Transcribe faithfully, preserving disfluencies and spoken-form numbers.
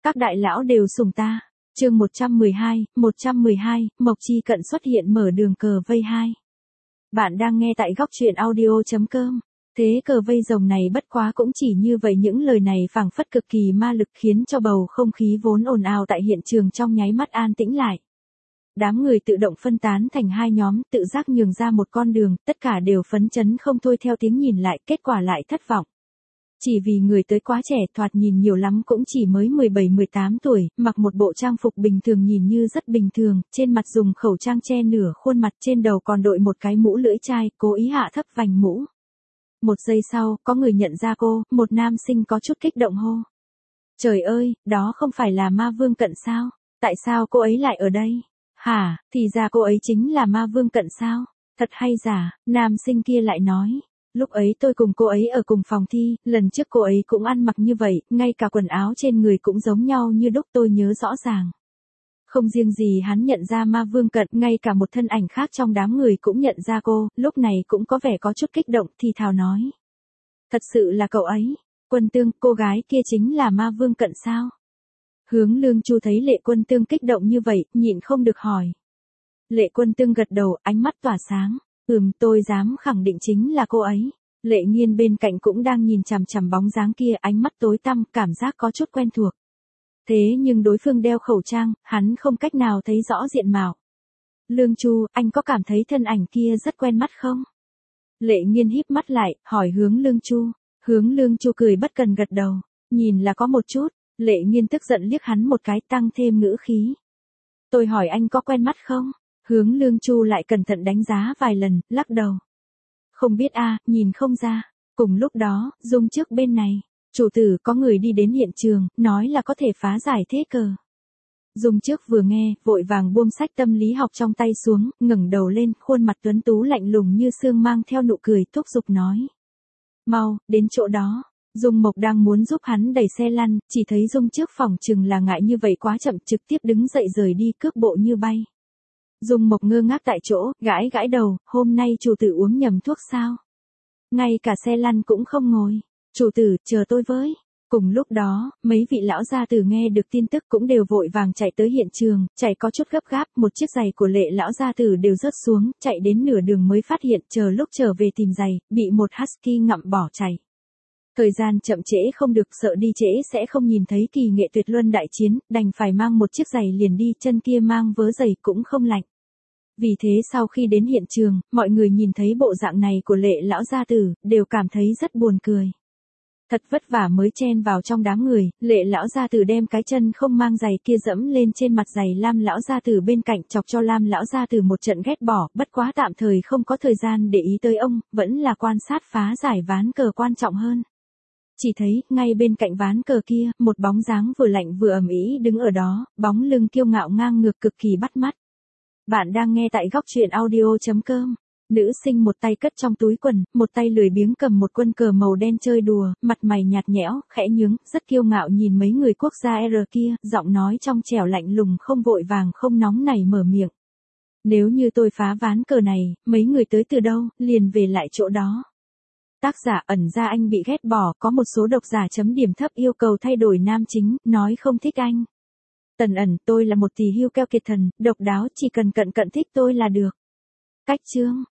Các đại lão đều sủng ta. Chương một trăm mười hai, một trăm mười hai, Mộc Chi Cận xuất hiện mở đường cờ vây hai. Bạn đang nghe tại góc truyện audio chấm com. Thế cờ vây rồng này bất quá cũng chỉ như vậy, những lời này phảng phất cực kỳ ma lực khiến cho bầu không khí vốn ồn ào tại hiện trường trong nháy mắt an tĩnh lại. Đám người tự động phân tán thành hai nhóm, tự giác nhường ra một con đường, tất cả đều phấn chấn không thôi theo tiếng nhìn lại, kết quả lại thất vọng. Chỉ vì người tới quá trẻ, thoạt nhìn nhiều lắm cũng chỉ mới mười bảy mười tám tuổi, mặc một bộ trang phục bình thường nhìn như rất bình thường, trên mặt dùng khẩu trang che nửa khuôn mặt, trên đầu còn đội một cái mũ lưỡi chai, cố ý hạ thấp vành mũ. Một giây sau, có người nhận ra cô, một nam sinh có chút kích động hô. Trời ơi, đó không phải là Ma Vương Cận sao? Tại sao cô ấy lại ở đây? Hả, thì ra cô ấy chính là Ma Vương Cận sao? Thật hay giả, nam sinh kia lại nói. Lúc ấy tôi cùng cô ấy ở cùng phòng thi, lần trước cô ấy cũng ăn mặc như vậy, ngay cả quần áo trên người cũng giống nhau như đúc, tôi nhớ rõ ràng. Không riêng gì hắn nhận ra Ma Vương Cận, ngay cả một thân ảnh khác trong đám người cũng nhận ra cô, lúc này cũng có vẻ có chút kích động, thì thào nói. Thật sự là cậu ấy. Quân Tương, cô gái kia chính là Ma Vương Cận sao? Hướng Lương Chu thấy Lệ Quân Tương kích động như vậy, nhịn không được hỏi. Lệ Quân Tương gật đầu, ánh mắt tỏa sáng. Ừm, tôi dám khẳng định chính là cô ấy. Lệ Nghiên bên cạnh cũng đang nhìn chằm chằm bóng dáng kia, ánh mắt tối tăm, cảm giác có chút quen thuộc. Thế nhưng đối phương đeo khẩu trang, hắn không cách nào thấy rõ diện mạo. Lương Chu, anh có cảm thấy thân ảnh kia rất quen mắt không? Lệ Nghiên híp mắt lại, hỏi Hướng Lương Chu. Hướng Lương Chu cười bất cần gật đầu. Nhìn là có một chút. Lệ Nghiên tức giận liếc hắn một cái, tăng thêm ngữ khí. Tôi hỏi anh có quen mắt không? Hướng Lương Chu lại cẩn thận đánh giá vài lần, lắc đầu. Không biết a, à, nhìn không ra. Cùng lúc đó, Dung trước bên này, chủ tử có người đi đến hiện trường, nói là có thể phá giải thế cờ. Dung trước vừa nghe, vội vàng buông sách tâm lý học trong tay xuống, ngẩng đầu lên, khuôn mặt tuấn tú lạnh lùng như sương mang theo nụ cười, thúc giục nói. Mau, đến chỗ đó. Dung Mộc đang muốn giúp hắn đẩy xe lăn, chỉ thấy Dung trước phòng chừng là ngại như vậy quá chậm, trực tiếp đứng dậy rời đi, cước bộ như bay. Dung Mộc ngơ ngác tại chỗ, gãi gãi đầu, hôm nay chủ tử uống nhầm thuốc sao? Ngay cả xe lăn cũng không ngồi. Chủ tử, chờ tôi với. Cùng lúc đó, mấy vị lão gia tử nghe được tin tức cũng đều vội vàng chạy tới hiện trường, chạy có chút gấp gáp, một chiếc giày của Lệ lão gia tử đều rớt xuống, chạy đến nửa đường mới phát hiện, chờ lúc trở về tìm giày, bị một husky ngậm bỏ chạy. Thời gian chậm trễ không được, sợ đi trễ sẽ không nhìn thấy kỳ nghệ tuyệt luân đại chiến, đành phải mang một chiếc giày liền đi, chân kia mang vớ giày cũng không lạnh. Vì thế sau khi đến hiện trường, mọi người nhìn thấy bộ dạng này của Lệ lão gia tử, đều cảm thấy rất buồn cười. Thật vất vả mới chen vào trong đám người, Lệ lão gia tử đem cái chân không mang giày kia dẫm lên trên mặt giày Lam lão gia tử bên cạnh, chọc cho Lam lão gia tử một trận ghét bỏ, bất quá tạm thời không có thời gian để ý tới ông, vẫn là quan sát phá giải ván cờ quan trọng hơn. Chỉ thấy, ngay bên cạnh ván cờ kia, một bóng dáng vừa lạnh vừa ầm ĩ đứng ở đó, bóng lưng kiêu ngạo ngang ngược cực kỳ bắt mắt. Bạn đang nghe tại góc truyện audio chấm com. Nữ sinh một tay cất trong túi quần, một tay lười biếng cầm một quân cờ màu đen chơi đùa, mặt mày nhạt nhẽo, khẽ nhướng, rất kiêu ngạo nhìn mấy người quốc gia R kia, giọng nói trong trẻo lạnh lùng, không vội vàng không nóng nảy mở miệng. Nếu như tôi phá ván cờ này, mấy người tới từ đâu, liền về lại chỗ đó. Tác giả ẩn ra anh bị ghét bỏ, có một số độc giả chấm điểm thấp yêu cầu thay đổi nam chính, nói không thích anh. Tần ẩn, tôi là một tỷ hưu keo kiệt thần, độc đáo, chỉ cần cận cận thích tôi là được. Cách chương,